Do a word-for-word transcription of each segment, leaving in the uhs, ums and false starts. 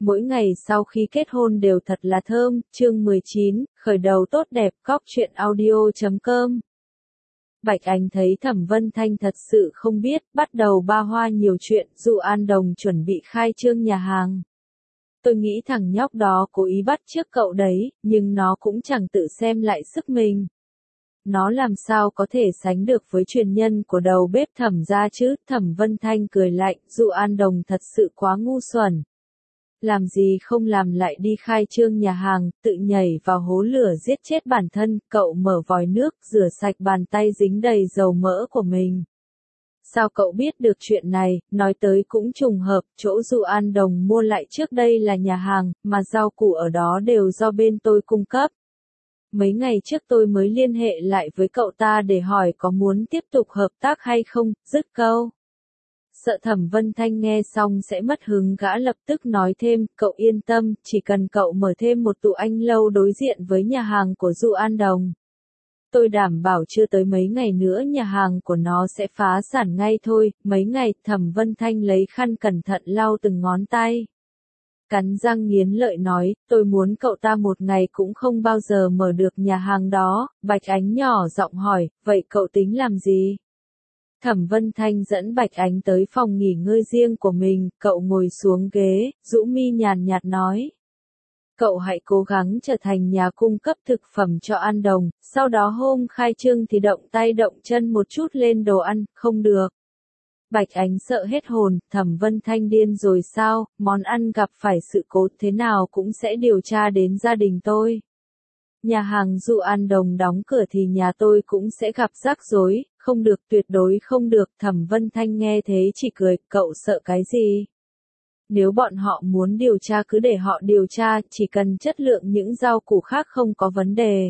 mỗi ngày sau khi kết hôn đều thật là thơm, chương mười chín, khởi đầu tốt đẹp, cóc truyện audio chấm com. Bạch Ánh thấy Thẩm Vân Thanh thật sự không biết, bắt đầu ba hoa nhiều chuyện, dụ An Đồng chuẩn bị khai trương nhà hàng. Tôi nghĩ thằng nhóc đó cố ý bắt chước cậu đấy, nhưng nó cũng chẳng tự xem lại sức mình. Nó làm sao có thể sánh được với truyền nhân của đầu bếp Thẩm gia chứ? Thẩm Vân Thanh cười lạnh, dụ An Đồng thật sự quá ngu xuẩn. Làm gì không làm lại đi khai trương nhà hàng, tự nhảy vào hố lửa giết chết bản thân, cậu mở vòi nước, rửa sạch bàn tay dính đầy dầu mỡ của mình. Sao cậu biết được chuyện này? Nói tới cũng trùng hợp, chỗ dụ An Đồng mua lại trước đây là nhà hàng, mà rau củ ở đó đều do bên tôi cung cấp. Mấy ngày trước tôi mới liên hệ lại với cậu ta để hỏi có muốn tiếp tục hợp tác hay không, dứt câu. Sợ Thẩm Vân Thanh nghe xong sẽ mất hứng, gã lập tức nói thêm, cậu yên tâm, chỉ cần cậu mở thêm một tụ anh lâu đối diện với nhà hàng của dụ An Đồng. Tôi đảm bảo chưa tới mấy ngày nữa nhà hàng của nó sẽ phá sản ngay thôi. Mấy ngày, Thẩm Vân Thanh lấy khăn cẩn thận lau từng ngón tay. Cắn răng nghiến lợi nói, tôi muốn cậu ta một ngày cũng không bao giờ mở được nhà hàng đó. Bạch Ánh nhỏ giọng hỏi, vậy cậu tính làm gì? Thẩm Vân Thanh dẫn Bạch Ánh tới phòng nghỉ ngơi riêng của mình, cậu ngồi xuống ghế, rũ mi nhàn nhạt nói. Cậu hãy cố gắng trở thành nhà cung cấp thực phẩm cho An Đồng, sau đó hôm khai trương thì động tay động chân một chút lên đồ ăn, không được. Bạch Ánh sợ hết hồn, Thẩm Vân Thanh điên rồi sao, món ăn gặp phải sự cố thế nào cũng sẽ điều tra đến gia đình tôi. Nhà hàng dụ An Đồng đóng cửa thì nhà tôi cũng sẽ gặp rắc rối, không được, tuyệt đối không được. Thẩm Vân Thanh nghe thế chỉ cười, cậu sợ cái gì? Nếu bọn họ muốn điều tra cứ để họ điều tra, chỉ cần chất lượng những rau củ khác không có vấn đề.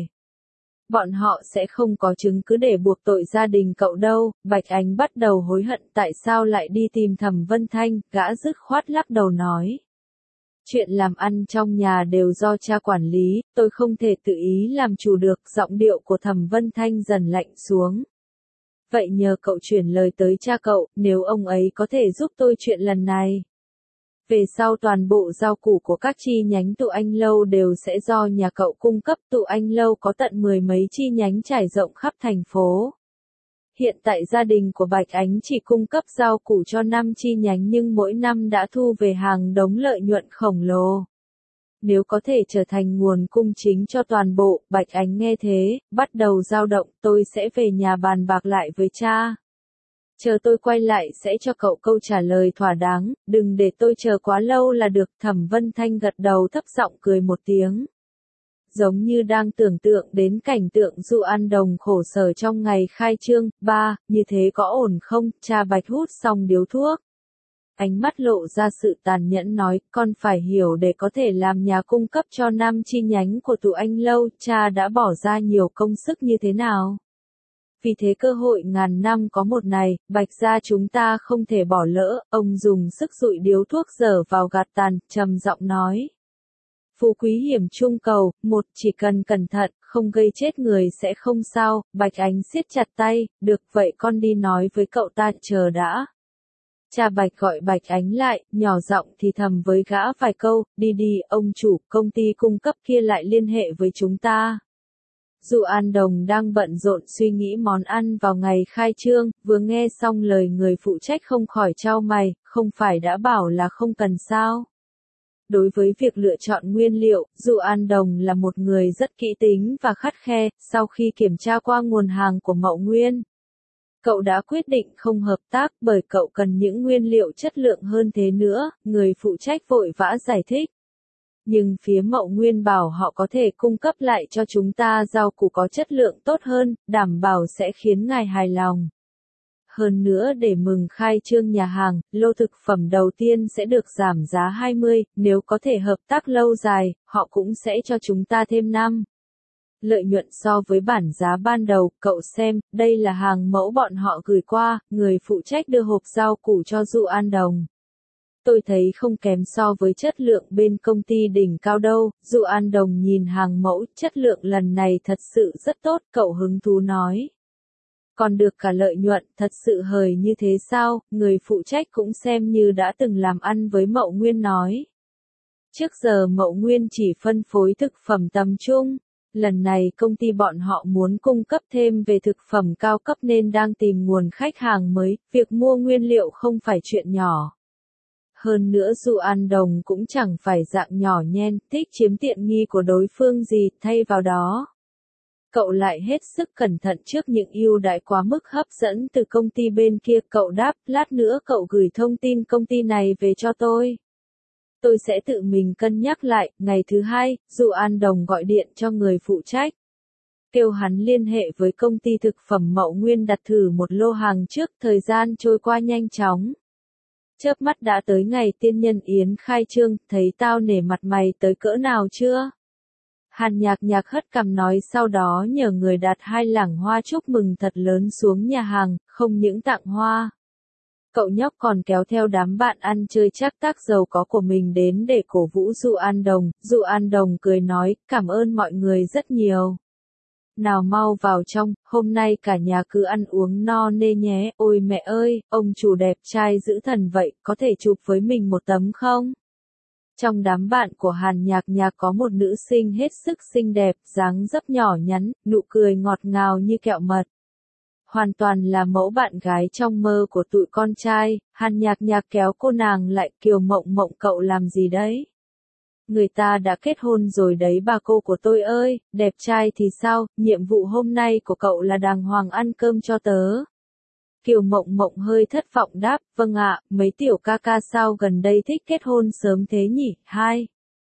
Bọn họ sẽ không có chứng cứ để buộc tội gia đình cậu đâu. Bạch Ánh bắt đầu hối hận tại sao lại đi tìm Thẩm Vân Thanh, gã dứt khoát lắc đầu nói. Chuyện làm ăn trong nhà đều do cha quản lý, tôi không thể tự ý làm chủ được. Giọng điệu của Thẩm Vân Thanh dần lạnh xuống. Vậy nhờ cậu chuyển lời tới cha cậu, nếu ông ấy có thể giúp tôi chuyện lần này. Về sau toàn bộ rau củ của các chi nhánh tụ anh lâu đều sẽ do nhà cậu cung cấp. Tụ anh lâu có tận mười mấy chi nhánh trải rộng khắp thành phố. Hiện tại gia đình của Bạch Ánh chỉ cung cấp rau củ cho năm chi nhánh nhưng mỗi năm đã thu về hàng đống lợi nhuận khổng lồ. Nếu có thể trở thành nguồn cung chính cho toàn bộ, Bạch Ánh nghe thế, bắt đầu dao động, tôi sẽ về nhà bàn bạc lại với cha. Chờ tôi quay lại sẽ cho cậu câu trả lời thỏa đáng, đừng để tôi chờ quá lâu là được. Thẩm Vân Thanh gật đầu thấp giọng cười một tiếng. Giống như đang tưởng tượng đến cảnh tượng dụ An Đồng khổ sở trong ngày khai trương. Ba, như thế có ổn không? Cha Bạch hút xong điếu thuốc. Ánh mắt lộ ra sự tàn nhẫn nói, con phải hiểu để có thể làm nhà cung cấp cho năm chi nhánh của tụ anh lâu, cha đã bỏ ra nhiều công sức như thế nào. Vì thế cơ hội ngàn năm có một này, Bạch gia chúng ta không thể bỏ lỡ. Ông dùng sức dụi điếu thuốc dở vào gạt tàn, trầm giọng nói. Phú quý hiểm chung cầu, một chỉ cần cẩn thận, không gây chết người sẽ không sao. Bạch Ánh siết chặt tay, được vậy con đi nói với cậu ta, chờ đã. Cha Bạch gọi Bạch Ánh lại, nhỏ giọng thì thầm với gã vài câu, đi đi, ông chủ, công ty cung cấp kia lại liên hệ với chúng ta. Dụ An Đồng đang bận rộn suy nghĩ món ăn vào ngày khai trương, vừa nghe xong lời người phụ trách không khỏi chau mày, không phải đã bảo là không cần sao. Đối với việc lựa chọn nguyên liệu, Dụ An Đồng là một người rất kỹ tính và khắt khe. Sau khi kiểm tra qua nguồn hàng của Mậu Nguyên, cậu đã quyết định không hợp tác bởi cậu cần những nguyên liệu chất lượng hơn thế nữa. Người phụ trách vội vã giải thích. Nhưng phía Mậu Nguyên bảo họ có thể cung cấp lại cho chúng ta rau củ có chất lượng tốt hơn, đảm bảo sẽ khiến ngài hài lòng. Hơn nữa để mừng khai trương nhà hàng, lô thực phẩm đầu tiên sẽ được giảm giá hai mươi, nếu có thể hợp tác lâu dài, họ cũng sẽ cho chúng ta thêm năm. Lợi nhuận so với bản giá ban đầu, cậu xem, đây là hàng mẫu bọn họ gửi qua, người phụ trách đưa hộp rau củ cho Dụ An Đồng. Tôi thấy không kém so với chất lượng bên công ty đỉnh cao đâu. Dụ An Đồng nhìn hàng mẫu, chất lượng lần này thật sự rất tốt, cậu hứng thú nói. Còn được cả lợi nhuận, thật sự hời như thế sao? Người phụ trách cũng xem như đã từng làm ăn với Mậu Nguyên nói. Trước giờ Mậu Nguyên chỉ phân phối thực phẩm tầm trung. Lần này công ty bọn họ muốn cung cấp thêm về thực phẩm cao cấp nên đang tìm nguồn khách hàng mới, việc mua nguyên liệu không phải chuyện nhỏ. Hơn nữa Du An Đồng cũng chẳng phải dạng nhỏ nhen, thích chiếm tiện nghi của đối phương gì, thay vào đó. Cậu lại hết sức cẩn thận trước những ưu đãi quá mức hấp dẫn từ công ty bên kia. Cậu đáp, lát nữa cậu gửi thông tin công ty này về cho tôi. Tôi sẽ tự mình cân nhắc lại. Ngày thứ hai, Du An Đồng gọi điện cho người phụ trách. Kêu hắn liên hệ với công ty thực phẩm Mậu Nguyên đặt thử một lô hàng trước. Thời gian trôi qua nhanh chóng. Chớp mắt đã tới ngày tiên nhân yến khai trương, thấy tao nể mặt mày tới cỡ nào chưa? Hàn Nhạc Nhạc hất cằm nói, sau đó nhờ người đặt hai lẵng hoa chúc mừng thật lớn xuống nhà hàng, không những tặng hoa. Cậu nhóc còn kéo theo đám bạn ăn chơi chắc tác giàu có của mình đến để cổ vũ Du An Đồng. Du An Đồng cười nói, cảm ơn mọi người rất nhiều. Nào mau vào trong, hôm nay cả nhà cứ ăn uống no nê nhé. Ôi mẹ ơi, ông chủ đẹp trai dữ thần vậy, có thể chụp với mình một tấm không? Trong đám bạn của Hàn Nhạc Nhạc có một nữ sinh hết sức xinh đẹp, dáng dấp nhỏ nhắn, nụ cười ngọt ngào như kẹo mật. Hoàn toàn là mẫu bạn gái trong mơ của tụi con trai. Hàn Nhạc Nhạc kéo cô nàng lại, Kiều Mộng Mộng cậu làm gì đấy? Người ta đã kết hôn rồi đấy bà cô của tôi ơi, đẹp trai thì sao, nhiệm vụ hôm nay của cậu là đàng hoàng ăn cơm cho tớ. Kiều Mộng Mộng hơi thất vọng đáp, vâng ạ, mấy tiểu ca ca sao gần đây thích kết hôn sớm thế nhỉ? Hai.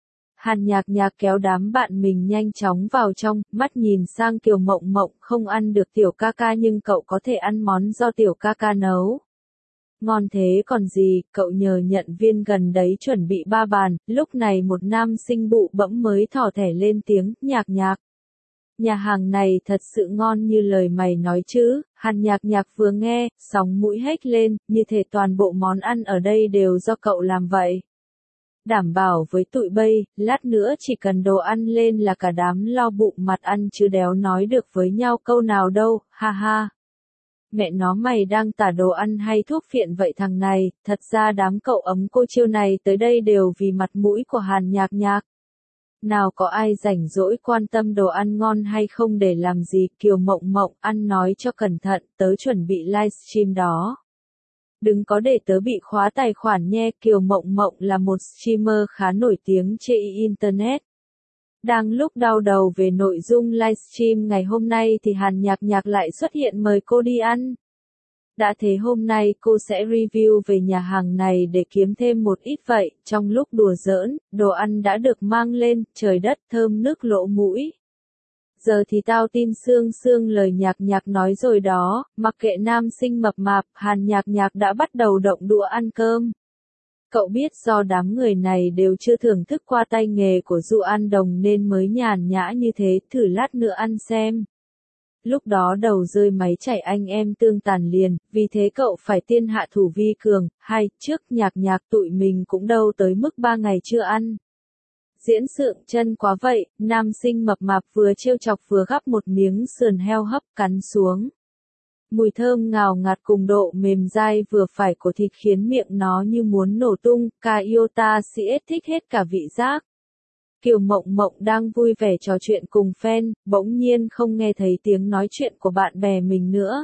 Hàn Nhạc Nhạc kéo đám bạn mình nhanh chóng vào trong, mắt nhìn sang Kiều Mộng Mộng, không ăn được tiểu ca ca nhưng cậu có thể ăn món do tiểu ca ca nấu. Ngon thế còn gì, cậu nhờ nhận viên gần đấy chuẩn bị ba bàn. Lúc này một nam sinh bụ bẫm mới thỏ thẻ lên tiếng, Nhạc Nhạc. Nhà hàng này thật sự ngon như lời mày nói chứ. Hàn Nhạc Nhạc vừa nghe, sóng mũi hét lên, như thể toàn bộ món ăn ở đây đều do cậu làm vậy. Đảm bảo với tụi bay, lát nữa chỉ cần đồ ăn lên là cả đám lo bụng mặt ăn chứ đéo nói được với nhau câu nào đâu, ha ha. Mẹ nó mày đang tả đồ ăn hay thuốc phiện vậy thằng này, thật ra đám cậu ấm cô chiêu này tới đây đều vì mặt mũi của Hàn Nhạc Nhạc. Nào có ai rảnh rỗi quan tâm đồ ăn ngon hay không để làm gì. Kiều Mộng Mộng, ăn nói cho cẩn thận, tớ chuẩn bị livestream đó. Đừng có để tớ bị khóa tài khoản nha. Kiều Mộng Mộng là một streamer khá nổi tiếng trên Internet. Đang lúc đau đầu về nội dung livestream ngày hôm nay thì Hàn Nhạc Nhạc lại xuất hiện mời cô đi ăn. Đã thế hôm nay cô sẽ review về nhà hàng này để kiếm thêm một ít vậy. Trong lúc đùa giỡn, đồ ăn đã được mang lên, trời đất thơm nước lỗ mũi. Giờ thì tao tin xương xương lời Nhạc Nhạc nói rồi đó, mặc kệ nam sinh mập mạp, Hàn Nhạc Nhạc đã bắt đầu động đũa ăn cơm. Cậu biết do đám người này đều chưa thưởng thức qua tay nghề của Du An Đồng nên mới nhàn nhã như thế, thử lát nữa ăn xem. Lúc đó đầu rơi máy chảy anh em tương tàn liền, vì thế cậu phải tiên hạ thủ vi cường. Hai, trước Nhạc Nhạc tụi mình cũng đâu tới mức ba ngày chưa ăn. Diễn sượng chân quá vậy, nam sinh mập mạp vừa trêu chọc vừa gắp một miếng sườn heo hấp cắn xuống. Mùi thơm ngào ngạt cùng độ mềm dai vừa phải của thịt khiến miệng nó như muốn nổ tung. Kaiota xê ét thích hết cả vị giác. Kiều Mộng Mộng đang vui vẻ trò chuyện cùng fan, bỗng nhiên không nghe thấy tiếng nói chuyện của bạn bè mình nữa.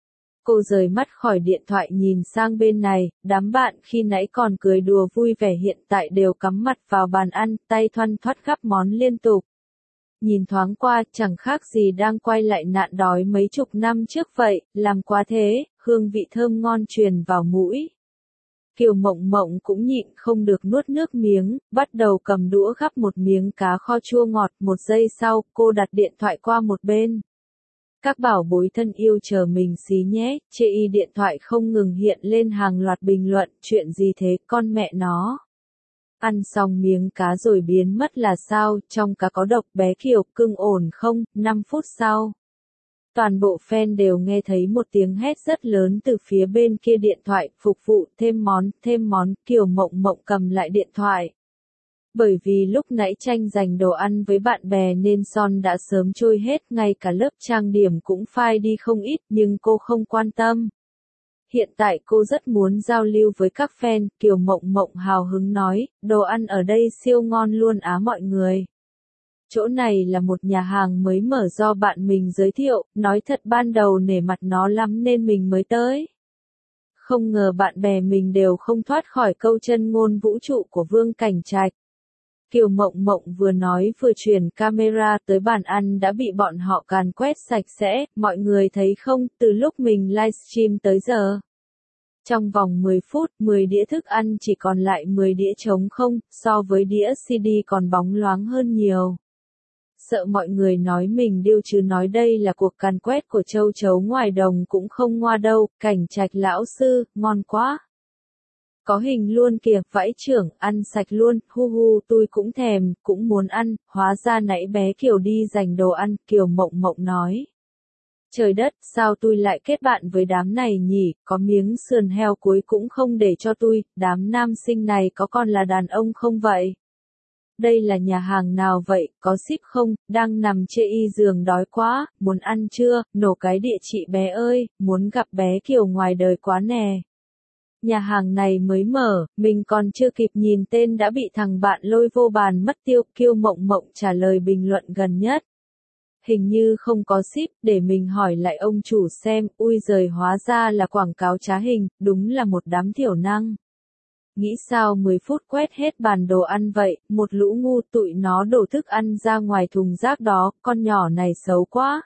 Cô rời mắt khỏi điện thoại nhìn sang bên này, đám bạn khi nãy còn cười đùa vui vẻ hiện tại đều cắm mặt vào bàn ăn, tay thoăn thoắt gắp món liên tục. Nhìn thoáng qua, chẳng khác gì đang quay lại nạn đói mấy chục năm trước vậy, làm quá thế, hương vị thơm ngon truyền vào mũi. Kiều Mộng Mộng cũng nhịn không được nuốt nước miếng, bắt đầu cầm đũa gắp một miếng cá kho chua ngọt. Một giây sau, cô đặt điện thoại qua một bên. Các bảo bối thân yêu chờ mình xí nhé, chê y điện thoại không ngừng hiện lên hàng loạt bình luận, chuyện gì thế, con mẹ nó. Ăn xong miếng cá rồi biến mất là sao, trong cá có độc bé Kiều, cưng ổn không, năm phút sau. Toàn bộ fan đều nghe thấy một tiếng hét rất lớn từ phía bên kia điện thoại, phục vụ, thêm món, thêm món, Kiều Mộng Mộng cầm lại điện thoại. Bởi vì lúc nãy tranh giành đồ ăn với bạn bè nên son đã sớm trôi hết, ngay cả lớp trang điểm cũng phai đi không ít, nhưng cô không quan tâm. hiện tại cô rất muốn giao lưu với các fan, Kiều Mộng Mộng hào hứng nói, đồ ăn ở đây siêu ngon luôn á mọi người. Chỗ này là một nhà hàng mới mở do bạn mình giới thiệu, nói thật ban đầu nể mặt nó lắm nên mình mới tới. Không ngờ bạn bè mình đều không thoát khỏi câu chân ngôn vũ trụ của Vương Cảnh Trạch. Kiều Mộng Mộng vừa nói vừa chuyển camera tới bàn ăn đã bị bọn họ càn quét sạch sẽ, mọi người thấy không, từ lúc mình livestream tới giờ. Trong vòng mười phút, mười đĩa thức ăn chỉ còn lại mười đĩa trống không, so với đĩa xê đê còn bóng loáng hơn nhiều. Sợ mọi người nói mình điêu chứ nói đây là cuộc càn quét của châu chấu ngoài đồng cũng không ngoa đâu, Cảnh Trạch lão sư, ngon quá. Có hình luôn kìa, vãi trưởng, ăn sạch luôn, hu hu, tôi cũng thèm, cũng muốn ăn, hóa ra nãy bé Kiều đi giành đồ ăn, Kiều Mộng Mộng nói. Trời đất, sao tôi lại kết bạn với đám này nhỉ, có miếng sườn heo cuối cũng không để cho tôi, đám nam sinh này có còn là đàn ông không vậy? Đây là nhà hàng nào vậy, có ship không, đang nằm chê y giường đói quá, muốn ăn chưa, nổ cái địa chỉ bé ơi, muốn gặp bé Kiều ngoài đời quá nè. Nhà hàng này mới mở, mình còn chưa kịp nhìn tên đã bị thằng bạn lôi vô bàn mất tiêu, Kiều Mộng Mộng trả lời bình luận gần nhất. Hình như không có ship, để mình hỏi lại ông chủ xem, ui giời hóa ra là quảng cáo trá hình, đúng là một đám thiểu năng. Nghĩ sao mười phút quét hết bàn đồ ăn vậy, một lũ ngu tụi nó đổ thức ăn ra ngoài thùng rác đó, con nhỏ này xấu quá.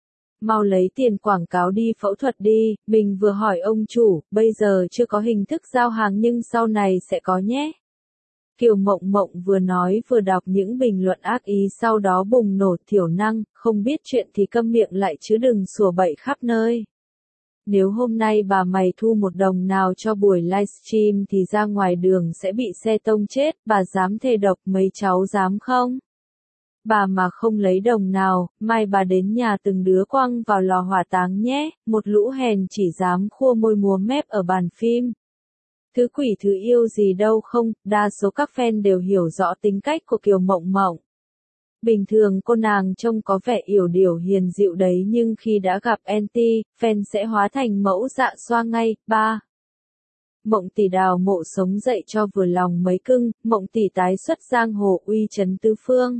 Mau lấy tiền quảng cáo đi phẫu thuật đi, mình vừa hỏi ông chủ, bây giờ chưa có hình thức giao hàng nhưng sau này sẽ có nhé. Kiều Mộng Mộng vừa nói vừa đọc những bình luận ác ý sau đó bùng nổ thiểu năng, không biết chuyện thì câm miệng lại chứ đừng sủa bậy khắp nơi. Nếu hôm nay bà mày thu một đồng nào cho buổi livestream thì ra ngoài đường sẽ bị xe tông chết, bà dám thề độc mấy cháu dám không? Bà mà không lấy đồng nào, mai bà đến nhà từng đứa quăng vào lò hỏa táng nhé, một lũ hèn chỉ dám khua môi múa mép ở bàn phim. Thứ quỷ thứ yêu gì đâu không, đa số các fan đều hiểu rõ tính cách của Kiều Mộng Mộng. Bình thường cô nàng trông có vẻ yểu điệu hiền dịu đấy nhưng khi đã gặp anti, fan sẽ hóa thành mẫu dạ xoa ngay. Ba. Mộng tỷ đào mộ sống dậy cho vừa lòng mấy cưng, Mộng tỷ tái xuất giang hồ uy chấn tứ phương.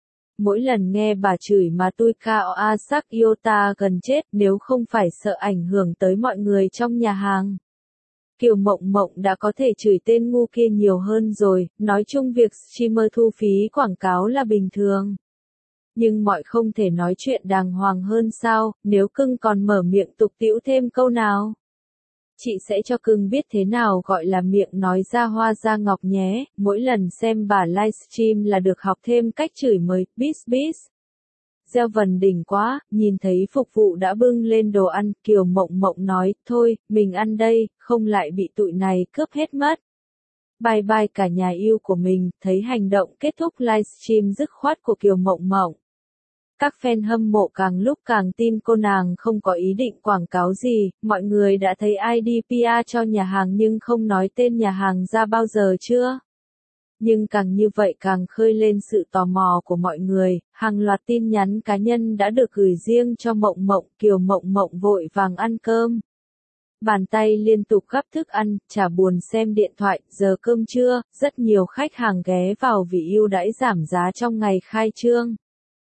Mỗi lần nghe bà chửi mà tôi cao a sắc iota gần chết nếu không phải sợ ảnh hưởng tới mọi người trong nhà hàng. Kiều Mộng Mộng đã có thể chửi tên ngu kia nhiều hơn rồi, nói chung việc streamer thu phí quảng cáo là bình thường. Nhưng mọi không thể nói chuyện đàng hoàng hơn sao, nếu cưng còn mở miệng tục tĩu thêm câu nào. Chị sẽ cho cưng biết thế nào gọi là miệng nói ra hoa ra ngọc nhé, mỗi lần xem bà livestream là được học thêm cách chửi mới, bis bis. Gieo vần đỉnh quá, nhìn thấy phục vụ đã bưng lên đồ ăn, Kiều Mộng Mộng nói, thôi, mình ăn đây, không lại bị tụi này cướp hết mất. Bye bye cả nhà yêu của mình, thấy hành động kết thúc livestream dứt khoát của Kiều Mộng Mộng. Các fan hâm mộ càng lúc càng tin cô nàng không có ý định quảng cáo gì, mọi người đã thấy i đê pê e cho nhà hàng nhưng không nói tên nhà hàng ra bao giờ chưa? Nhưng càng như vậy càng khơi lên sự tò mò của mọi người, hàng loạt tin nhắn cá nhân đã được gửi riêng cho Mộng Mộng, Kiều Mộng Mộng vội vàng ăn cơm. Bàn tay liên tục gắp thức ăn, chả buồn xem điện thoại, giờ cơm trưa, rất nhiều khách hàng ghé vào vì ưu đãi giảm giá trong ngày khai trương.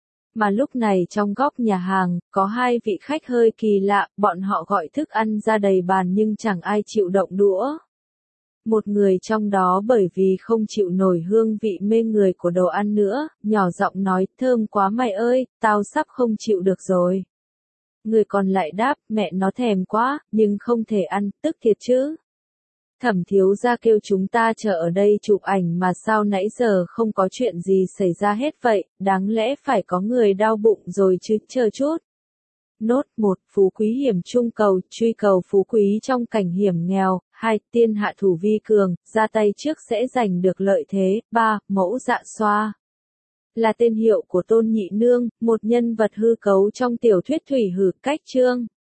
Mà lúc này trong góc nhà hàng, có hai vị khách hơi kỳ lạ, bọn họ gọi thức ăn ra đầy bàn nhưng chẳng ai chịu động đũa. Một người trong đó bởi vì không chịu nổi hương vị mê người của đồ ăn nữa, nhỏ giọng nói, thơm quá mày ơi, tao sắp không chịu được rồi. Người còn lại đáp, mẹ nó thèm quá, nhưng không thể ăn, tức thiệt chứ. Thẩm thiếu gia kêu chúng ta chờ ở đây chụp ảnh mà sao nãy giờ không có chuyện gì xảy ra hết vậy, đáng lẽ phải có người đau bụng rồi chứ, chờ chút. Nốt một. Phú quý hiểm trung cầu, truy cầu phú quý trong cảnh hiểm nghèo. Hai. Tiên hạ thủ vi cường, ra tay trước sẽ giành được lợi thế. Ba. Mẫu dạ xoa là tên hiệu của Tôn Nhị Nương, một nhân vật hư cấu trong tiểu thuyết Thủy Hử Cách Chương.